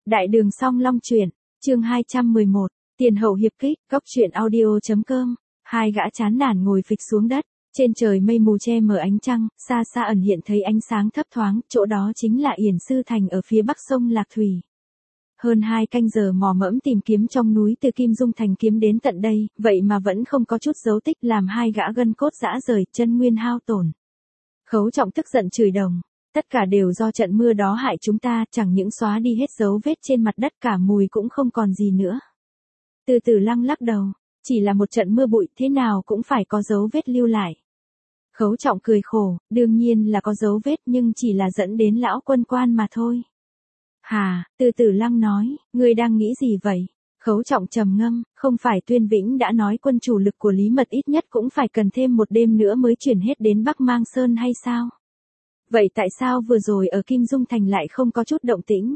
Đại đường Song Long truyện, chương 211, tiền hậu hiệp kích, góc truyện audio.com. Hai gã chán nản ngồi phịch xuống đất, trên trời mây mù che mờ ánh trăng, xa xa ẩn hiện thấy ánh sáng thấp thoáng, chỗ đó chính là Yển Sư Thành ở phía bắc sông Lạc Thủy. Hơn 2 canh giờ mò mẫm tìm kiếm trong núi từ Kim Dung Thành kiếm đến tận đây, vậy mà vẫn không có chút dấu tích, làm hai gã gân cốt rã rời, chân nguyên hao tổn. Khấu Trọng tức giận chửi đồng. Tất cả đều do trận mưa đó hại chúng ta, chẳng những xóa đi hết dấu vết trên mặt đất, cả mùi cũng không còn gì nữa. Từ Từ Lăng lắc đầu, chỉ là một trận mưa bụi, thế nào cũng phải có dấu vết lưu lại. Khấu Trọng cười khổ, đương nhiên là có dấu vết, nhưng chỉ là dẫn đến lão quân quan mà thôi. Hà, Từ Từ Lăng nói, ngươi đang nghĩ gì vậy? Khấu Trọng trầm ngâm, không phải Tuyên Vĩnh đã nói quân chủ lực của Lý Mật ít nhất cũng phải cần thêm một đêm nữa mới chuyển hết đến Bắc Mang Sơn hay sao? Vậy tại sao vừa rồi ở Kim Dung Thành lại không có chút động tĩnh?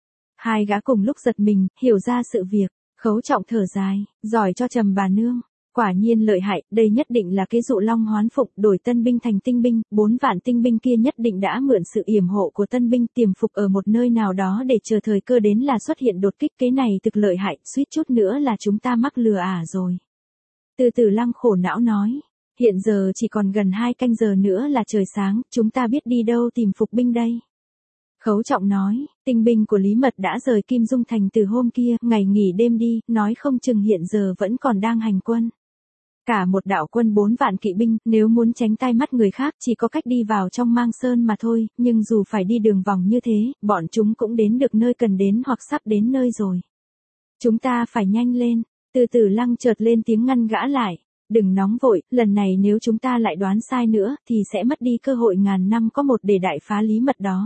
Hai gã cùng lúc giật mình, hiểu ra sự việc. Khấu Trọng thở dài, giỏi cho Trầm bà nương. Quả nhiên lợi hại, đây nhất định là kế dụ long hoán phục, đổi tân binh thành tinh binh, 4 vạn tinh binh kia nhất định đã mượn sự yểm hộ của tân binh tiềm phục ở một nơi nào đó để chờ thời cơ đến là xuất hiện đột kích. Kế này thực lợi hại, suýt chút nữa là chúng ta mắc lừa rồi. Từ Từ Lăng khổ não nói. Hiện giờ chỉ còn gần 2 canh giờ nữa là trời sáng, chúng ta biết đi đâu tìm phục binh đây. Khấu Trọng nói, tinh binh của Lý Mật đã rời Kim Dung Thành từ hôm kia, ngày nghỉ đêm đi, nói không chừng hiện giờ vẫn còn đang hành quân. Cả một đạo quân 4 vạn kỵ binh, nếu muốn tránh tai mắt người khác chỉ có cách đi vào trong Mang Sơn mà thôi, nhưng dù phải đi đường vòng như thế, bọn chúng cũng đến được nơi cần đến hoặc sắp đến nơi rồi. Chúng ta phải nhanh lên. Từ Từ Lăng chợt lên tiếng ngăn gã lại. Đừng nóng vội, lần này nếu chúng ta lại đoán sai nữa, thì sẽ mất đi cơ hội ngàn năm có một để đại phá Lý Mật đó.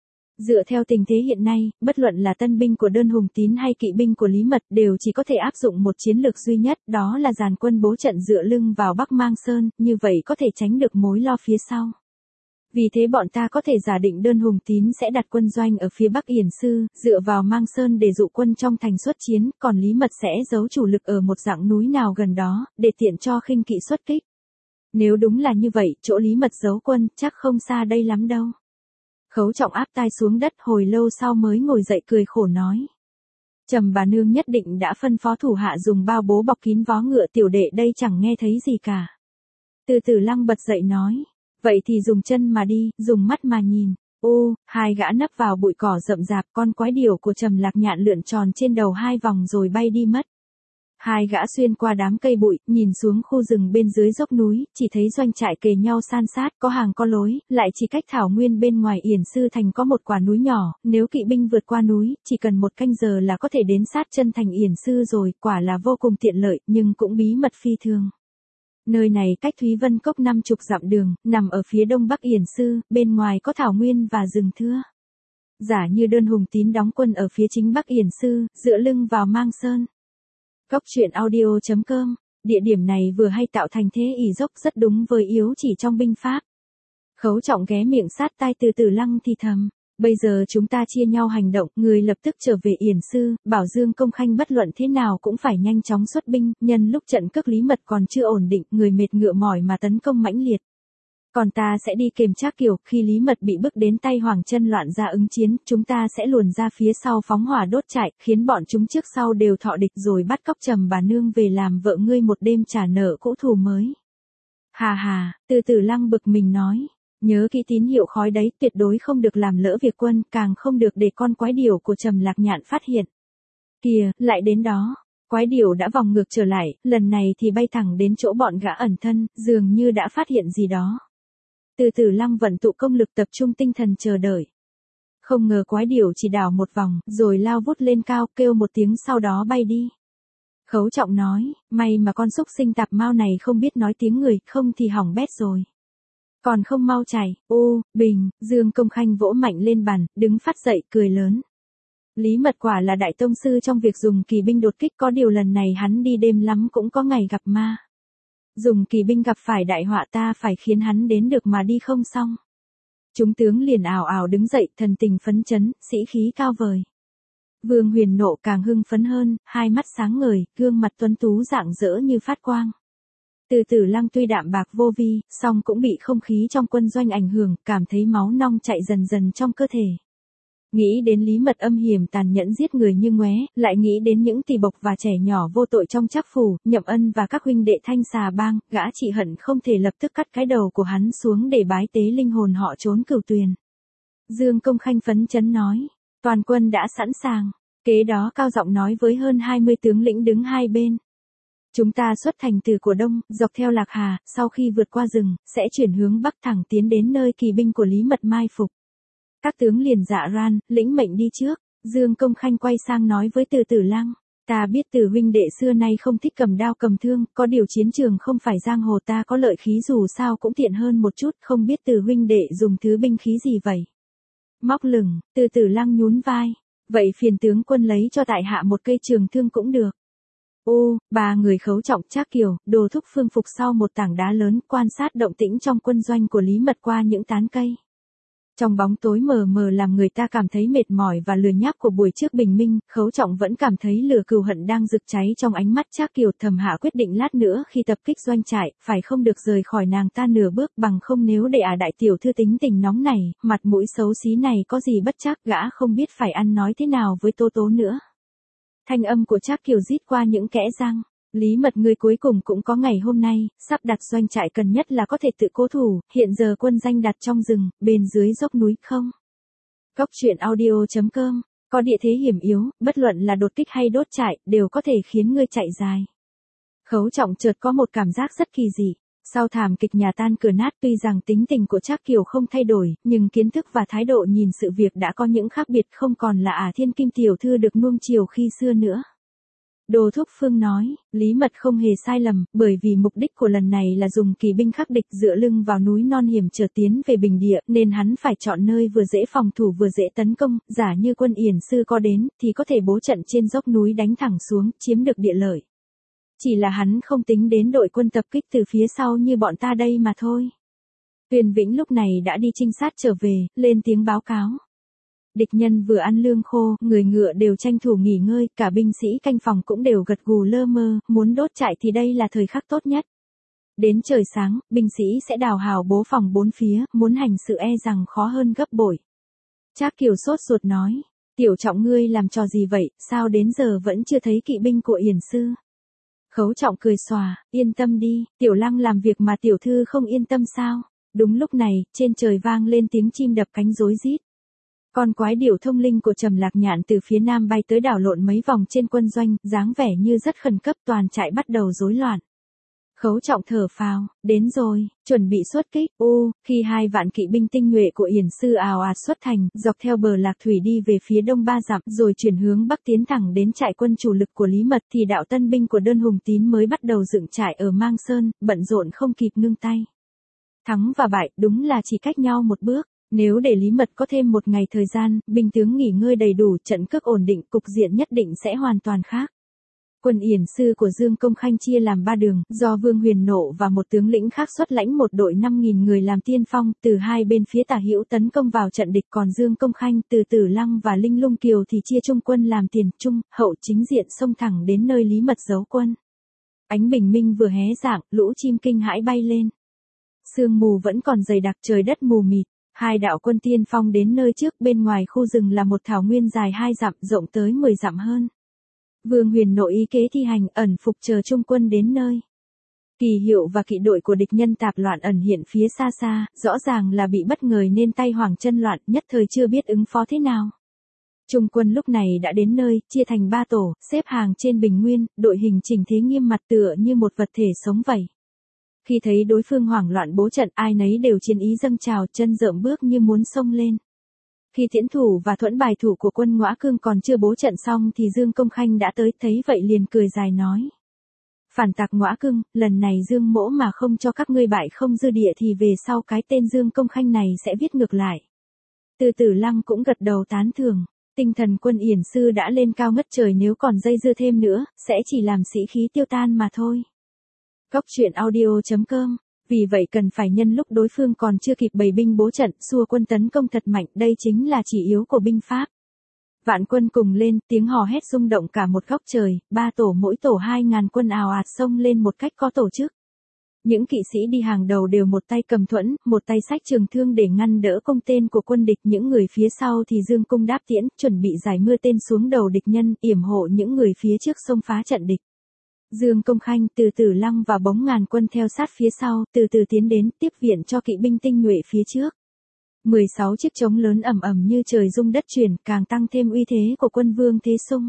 Dựa theo tình thế hiện nay, bất luận là tân binh của Đơn Hùng Tín hay kỵ binh của Lý Mật đều chỉ có thể áp dụng một chiến lược duy nhất, đó là dàn quân bố trận dựa lưng vào Bắc Mang Sơn, như vậy có thể tránh được mối lo phía sau. Vì thế bọn ta có thể giả định Đơn Hùng Tín sẽ đặt quân doanh ở phía Bắc Yển Sư, dựa vào Mang Sơn để dụ quân trong thành xuất chiến, còn Lý Mật sẽ giấu chủ lực ở một dạng núi nào gần đó, để tiện cho khinh kỵ xuất kích. Nếu đúng là như vậy, chỗ Lý Mật giấu quân chắc không xa đây lắm đâu. Khấu Trọng áp tai xuống đất, hồi lâu sau mới ngồi dậy cười khổ nói. Trầm bà nương nhất định đã phân phó thủ hạ dùng bao bố bọc kín vó ngựa, tiểu đệ đây chẳng nghe thấy gì cả. Từ Từ Lăng bật dậy nói. Vậy thì dùng chân mà đi, dùng mắt mà nhìn. Hai gã nấp vào bụi cỏ rậm rạp, con quái điểu của Trầm Lạc Nhạn lượn tròn trên đầu 2 vòng rồi bay đi mất. Hai gã xuyên qua đám cây bụi, nhìn xuống khu rừng bên dưới dốc núi, chỉ thấy doanh trại kề nhau san sát, có hàng có lối, lại chỉ cách thảo nguyên bên ngoài Yển Sư Thành có một quả núi nhỏ, nếu kỵ binh vượt qua núi, chỉ cần 1 canh giờ là có thể đến sát chân thành Yển Sư rồi, quả là vô cùng tiện lợi, nhưng cũng bí mật phi thường. Nơi này cách Thúy Vân Cốc 50 dặm đường, nằm ở phía đông bắc Yển Sư, bên ngoài có thảo nguyên và rừng thưa. Giả như Đơn Hùng Tín đóng quân ở phía chính bắc Yển Sư, dựa lưng vào Mang Sơn. Góc truyện audio.com, địa điểm này vừa hay tạo thành thế ỷ dốc rất đúng với yếu chỉ trong binh pháp. Khấu Trọng ghé miệng sát tai Từ Từ Lăng thì thầm. Bây giờ chúng ta chia nhau hành động, người lập tức trở về Yển Sư, bảo Dương Công Khanh bất luận thế nào cũng phải nhanh chóng xuất binh, nhân lúc trận cước Lý Mật còn chưa ổn định, người mệt ngựa mỏi mà tấn công mãnh liệt. Còn ta sẽ đi kèm Trác Kiều, khi Lý Mật bị bức đến tay Hoàng Chân loạn ra ứng chiến, chúng ta sẽ luồn ra phía sau phóng hỏa đốt trại, khiến bọn chúng trước sau đều thọ địch rồi bắt cóc Trầm bà nương về làm vợ ngươi một đêm trả nợ cũ thù mới. Hà, Từ Từ Lăng bực mình nói. Nhớ kỹ tín hiệu khói đấy, tuyệt đối không được làm lỡ việc quân, càng không được để con quái điểu của Trầm Lạc Nhạn phát hiện. Kìa, lại đến đó. Quái điểu đã vòng ngược trở lại, lần này thì bay thẳng đến chỗ bọn gã ẩn thân, dường như đã phát hiện gì đó. Từ Từ Lăng vận tụ công lực, tập trung tinh thần chờ đợi. Không ngờ quái điểu chỉ đảo một vòng, rồi lao vút lên cao, kêu một tiếng sau đó bay đi. Khấu Trọng nói, may mà con xúc sinh tạp mao này không biết nói tiếng người, không thì hỏng bét rồi. Còn không mau chạy. Bình, Dương Công Khanh vỗ mạnh lên bàn, đứng phát dậy, cười lớn. Lý Mật quả là đại tông sư trong việc dùng kỳ binh đột kích, có điều lần này hắn đi đêm lắm cũng có ngày gặp ma. Dùng kỳ binh gặp phải đại họa, ta phải khiến hắn đến được mà đi không xong. Chúng tướng liền ào ào đứng dậy, thần tình phấn chấn, sĩ khí cao vời. Vương Huyền Nộ càng hưng phấn hơn, hai mắt sáng ngời, gương mặt tuấn tú rạng rỡ như phát quang. Từ Từ Lăng tuy đạm bạc vô vi, song cũng bị không khí trong quân doanh ảnh hưởng, cảm thấy máu nong chạy dần dần trong cơ thể. Nghĩ đến Lý Mật âm hiểm tàn nhẫn giết người như ngoé, lại nghĩ đến những tỳ bộc và trẻ nhỏ vô tội trong trác phủ, Nhậm Ân và các huynh đệ Thanh Xà Bang, gã chỉ hận không thể lập tức cắt cái đầu của hắn xuống để bái tế linh hồn họ trốn cửu tuyền. Dương Công Khanh phấn chấn nói, toàn quân đã sẵn sàng. Kế đó cao giọng nói với hơn 20 tướng lĩnh đứng hai bên. Chúng ta xuất thành từ của đông, dọc theo Lạc Hà, sau khi vượt qua rừng, sẽ chuyển hướng bắc thẳng tiến đến nơi kỳ binh của Lý Mật mai phục. Các tướng liền dạ ran, lĩnh mệnh đi trước. Dương Công Khanh quay sang nói với Từ Tử Lăng, ta biết Từ huynh đệ xưa nay không thích cầm đao cầm thương, có điều chiến trường không phải giang hồ, ta có lợi khí dù sao cũng tiện hơn một chút, không biết Từ huynh đệ dùng thứ binh khí gì vậy. Móc lửng, Từ Tử Lăng nhún vai, vậy phiền tướng quân lấy cho tại hạ một cây trường thương cũng được. Ô, ba người Khấu Trọng, Trác Kiều, Đồ Thúc phương phục sau một tảng đá lớn, quan sát động tĩnh trong quân doanh của Lý Mật qua những tán cây. Trong bóng tối mờ mờ làm người ta cảm thấy mệt mỏi và lười nhác của buổi trước bình minh, Khấu Trọng vẫn cảm thấy lửa cừu hận đang rực cháy trong ánh mắt Trác Kiều, thầm hạ quyết định lát nữa khi tập kích doanh trại, phải không được rời khỏi nàng ta nửa bước, bằng không nếu để đại tiểu thư tính tình nóng này, mặt mũi xấu xí này có gì bất trắc, gã không biết phải ăn nói thế nào với Tố Tố nữa. Thanh âm của Trác Kiều rít qua những kẽ răng. Lý Mật ngươi cuối cùng cũng có ngày hôm nay, sắp đặt doanh trại cần nhất là có thể tự cố thủ, hiện giờ quân danh đặt trong rừng, bên dưới dốc núi không. Góc truyện audio.com, có địa thế hiểm yếu, bất luận là đột kích hay đốt trại, đều có thể khiến ngươi chạy dài. Khấu Trọng chợt có một cảm giác rất kỳ dị. Sau thảm kịch nhà tan cửa nát, tuy rằng tính tình của Trác Kiều không thay đổi, nhưng kiến thức và thái độ nhìn sự việc đã có những khác biệt, không còn là Thiên Kim tiểu thư được nuông chiều khi xưa nữa. Đồ Thúc Phương nói, Lý Mật không hề sai lầm, bởi vì mục đích của lần này là dùng kỳ binh khắc địch dựa lưng vào núi non hiểm trở tiến về bình địa, nên hắn phải chọn nơi vừa dễ phòng thủ vừa dễ tấn công, giả như quân Yển Sư có đến, thì có thể bố trận trên dốc núi đánh thẳng xuống, chiếm được địa lợi. Chỉ là hắn không tính đến đội quân tập kích từ phía sau như bọn ta đây mà thôi. Tuyền Vĩnh lúc này đã đi trinh sát trở về, lên tiếng báo cáo. Địch nhân vừa ăn lương khô, người ngựa đều tranh thủ nghỉ ngơi, cả binh sĩ canh phòng cũng đều gật gù lơ mơ, muốn đốt trại thì đây là thời khắc tốt nhất. Đến trời sáng, binh sĩ sẽ đào hào bố phòng bốn phía, muốn hành sự e rằng khó hơn gấp bội. Trác Kiều sốt ruột nói, Tiểu Trọng ngươi làm trò gì vậy, sao đến giờ vẫn chưa thấy kỵ binh của Yển Sư? Khấu Trọng cười xòa, yên tâm đi, Tiểu Lăng làm việc mà tiểu thư không yên tâm sao? Đúng lúc này, trên trời vang lên tiếng chim đập cánh rối rít. Con quái điểu thông linh của Trầm Lạc Nhạn từ phía nam bay tới đảo lộn mấy vòng trên quân doanh, dáng vẻ như rất khẩn cấp, toàn trại bắt đầu rối loạn. Khấu Trọng thở phào, đến rồi, chuẩn bị xuất kích. Khi 2 vạn kỵ binh tinh nhuệ của Yển Sư ào ạt xuất thành, dọc theo bờ Lạc Thủy đi về phía đông 3 dặm, rồi chuyển hướng bắc tiến thẳng đến trại quân chủ lực của Lý Mật, thì đạo tân binh của Đơn Hùng Tín mới bắt đầu dựng trại ở Mang Sơn, bận rộn không kịp ngưng tay. Thắng và bại đúng là chỉ cách nhau một bước. Nếu để Lý Mật có thêm một ngày thời gian, binh tướng nghỉ ngơi đầy đủ, trận cước ổn định, cục diện nhất định sẽ hoàn toàn khác. Quân Yển Sư của Dương Công Khanh chia làm 3 đường, do Vương Huyền Nộ và một tướng lĩnh khác xuất lãnh một đội 5.000 người làm tiên phong, từ hai bên phía tả hữu tấn công vào trận địch, còn Dương Công Khanh, Từ Tử Lăng và Linh Lung Kiều thì chia trung quân làm tiền, trung, hậu chính diện xông thẳng đến nơi Lý Mật giấu quân. Ánh bình minh vừa hé rạng, lũ chim kinh hãi bay lên. Sương mù vẫn còn dày đặc, trời đất mù mịt. 2 đạo quân tiên phong đến nơi trước, bên ngoài khu rừng là một thảo nguyên dài 2 dặm, rộng tới 10 dặm hơn. Vương Huyền Nội ý kế thi hành, ẩn phục chờ trung quân đến nơi. Kỳ Hiệu và kỵ đội của địch nhân tạp loạn ẩn hiện phía xa xa, rõ ràng là bị bất ngờ nên tay hoảng chân loạn, nhất thời chưa biết ứng phó thế nào. Trung quân lúc này đã đến nơi, chia thành 3 tổ, xếp hàng trên bình nguyên, đội hình chỉnh thế nghiêm mặt tựa như một vật thể sống vậy. Khi thấy đối phương hoảng loạn bố trận, ai nấy đều chiến ý dâng trào, chân rợm bước như muốn xông lên. Khi Tiễn Thủ và Thuẫn Bài Thủ của quân Ngõa Cương còn chưa bố trận xong thì Dương Công Khanh đã tới, thấy vậy liền cười dài nói. Phản tặc Ngõa Cương, lần này Dương Mỗ mà không cho các ngươi bại không dư địa thì về sau cái tên Dương Công Khanh này sẽ viết ngược lại. Từ Tử Lăng cũng gật đầu tán thưởng. Tinh thần quân Yển Sư đã lên cao ngất trời, nếu còn dây dưa thêm nữa, sẽ chỉ làm sĩ khí tiêu tan mà thôi. Góc truyện audio.com, vì vậy cần phải nhân lúc đối phương còn chưa kịp bày binh bố trận, xua quân tấn công thật mạnh, đây chính là chỉ yếu của binh pháp. Vạn quân cùng lên, tiếng hò hét rung động cả một góc trời, 3 tổ mỗi tổ 2.000 quân ào ạt xông lên một cách có tổ chức. Những kỵ sĩ đi hàng đầu đều một tay cầm thuẫn, một tay xách trường thương để ngăn đỡ công tên của quân địch. Những người phía sau thì dương cung đáp tiễn, chuẩn bị giải mưa tên xuống đầu địch nhân, yểm hộ những người phía trước xông phá trận địch. Dương Công Khanh, Từ Tử Lăng và Bống Ngàn quân theo sát phía sau, từ từ tiến đến, tiếp viện cho kỵ binh tinh nhuệ phía trước. 16 chiếc trống lớn ầm ầm như trời rung đất chuyển, càng tăng thêm uy thế của quân Vương Thế Sung.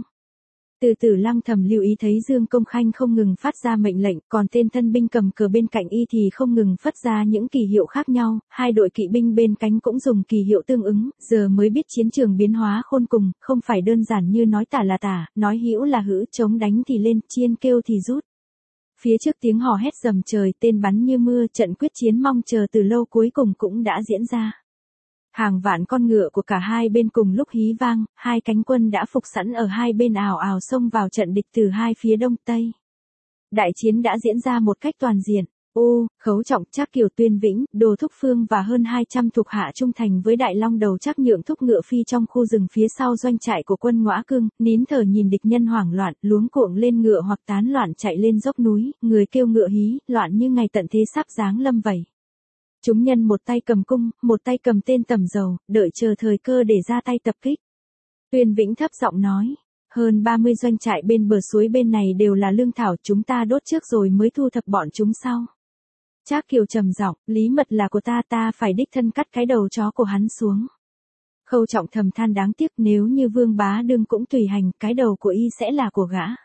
Từ Tử Lăng thầm lưu ý thấy Dương Công Khanh không ngừng phát ra mệnh lệnh, còn tên thân binh cầm cờ bên cạnh y thì không ngừng phát ra những kỳ hiệu khác nhau, hai đội kỵ binh bên cánh cũng dùng kỳ hiệu tương ứng, giờ mới biết chiến trường biến hóa khôn cùng, không phải đơn giản như nói tả là tả, nói hữu là hữu, chống đánh thì lên, chiên kêu thì rút. Phía trước tiếng hò hét rầm trời, tên bắn như mưa, trận quyết chiến mong chờ từ lâu cuối cùng cũng đã diễn ra. Hàng vạn con ngựa của cả hai bên cùng lúc hí vang, hai cánh quân đã phục sẵn ở hai bên ào ào xông vào trận địch từ hai phía đông tây. Đại chiến đã diễn ra một cách toàn diện. Khấu Trọng, Trác Kiều, Tuyên Vĩnh, Đồ Thúc Phương và hơn 200 thuộc hạ trung thành với Đại Long Đầu Trác Nhượng thúc ngựa phi trong khu rừng phía sau doanh trại của quân Ngõa Cương, nín thở nhìn địch nhân hoảng loạn, luống cuống lên ngựa hoặc tán loạn chạy lên dốc núi, người kêu ngựa hí, loạn như ngày tận thế sắp giáng lâm vậy. Chúng nhân một tay cầm cung, một tay cầm tên tầm dầu, đợi chờ thời cơ để ra tay tập kích. Tuyên Vĩnh thấp giọng nói, hơn 30 doanh trại bên bờ suối bên này đều là lương thảo, chúng ta đốt trước rồi mới thu thập bọn chúng sau. Trác Kiều trầm giọng, lý mật là của ta phải đích thân cắt cái đầu chó của hắn xuống. Khâu Trọng thầm than đáng tiếc, nếu như Vương Bá Đương cũng tùy hành, cái đầu của y sẽ là của gã.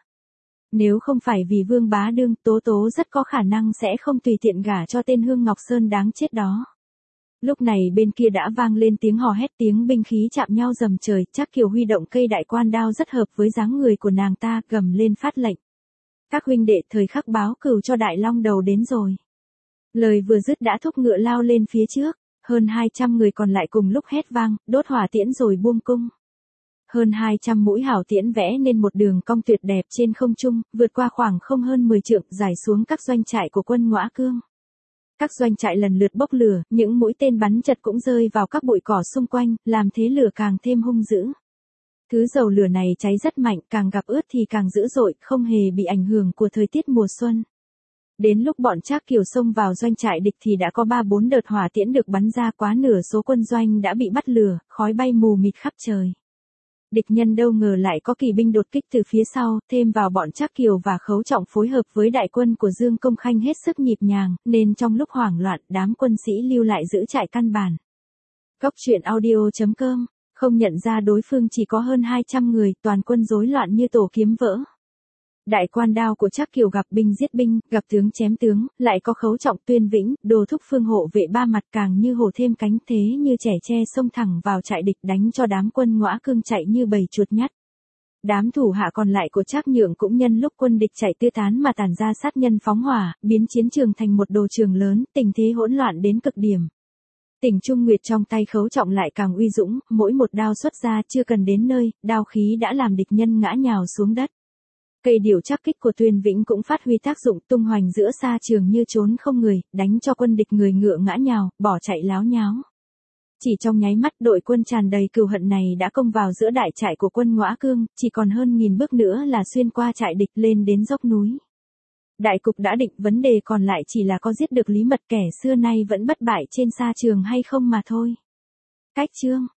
Nếu không phải vì Vương Bá Đương, Tố Tố rất có khả năng sẽ không tùy tiện gả cho tên Hương Ngọc Sơn đáng chết đó. Lúc này bên kia đã vang lên tiếng hò hét, tiếng binh khí chạm nhau rầm trời, Trác Kiều huy động cây đại quan đao rất hợp với dáng người của nàng ta, gầm lên phát lệnh. Các huynh đệ, thời khắc báo cừu cho Đại Long Đầu đến rồi. Lời vừa dứt đã thúc ngựa lao lên phía trước, hơn 200 người còn lại cùng lúc hét vang, đốt hỏa tiễn rồi buông cung. Hơn 200 mũi hảo tiễn vẽ nên một đường cong tuyệt đẹp trên không trung, vượt qua khoảng không hơn 10 trượng, rải xuống các doanh trại của quân Ngõa Cương. Các doanh trại lần lượt bốc lửa, những mũi tên bắn chật cũng rơi vào các bụi cỏ xung quanh, làm thế lửa càng thêm hung dữ. Thứ dầu lửa này cháy rất mạnh, càng gặp ướt thì càng dữ dội, không hề bị ảnh hưởng của thời tiết mùa xuân. Đến lúc bọn Trác Kiều xông vào doanh trại địch thì đã có 3-4 đợt hỏa tiễn được bắn ra, quá nửa số quân doanh đã bị bắt lửa, khói bay mù mịt khắp trời. Địch nhân đâu ngờ lại có kỳ binh đột kích từ phía sau, thêm vào bọn Trác Kiều và Khấu Trọng phối hợp với đại quân của Dương Công Khanh hết sức nhịp nhàng, nên trong lúc hoảng loạn, đám quân sĩ lưu lại giữ trại căn bản. Góc truyện audio.com, không nhận ra đối phương chỉ có hơn 200 người, toàn quân rối loạn như tổ kiếm vỡ. Đại quan đao của Trác Kiều gặp binh giết binh, gặp tướng chém tướng, lại có Khấu Trọng, Tuyên Vĩnh, Đồ Thúc Phương hộ vệ ba mặt, càng như hổ thêm cánh, thế như trẻ tre xông thẳng vào trại địch, đánh cho đám quân Ngõa Cương chạy như bầy chuột nhắt. Đám thủ hạ còn lại của Trác Nhượng cũng nhân lúc quân địch chạy tứ tán mà tản ra sát nhân phóng hỏa, biến chiến trường thành một đồ trường lớn, tình thế hỗn loạn đến cực điểm. Tỉnh Trung Nguyệt trong tay Khấu Trọng lại càng uy dũng, mỗi một đao xuất ra chưa cần đến nơi, đao khí đã làm địch nhân ngã nhào xuống đất. Cây điểu trắc kích của Tuyên Vĩnh cũng phát huy tác dụng, tung hoành giữa xa trường như trốn không người, đánh cho quân địch người ngựa ngã nhào, bỏ chạy láo nháo. Chỉ trong nháy mắt, đội quân tràn đầy cừu hận này đã công vào giữa đại trại của quân Ngõa Cương, chỉ còn hơn 1000 bước nữa là xuyên qua trại địch lên đến dốc núi. Đại cục đã định, vấn đề còn lại chỉ là có giết được Lý Mật kẻ xưa nay vẫn bất bại trên xa trường hay không mà thôi. Cách chương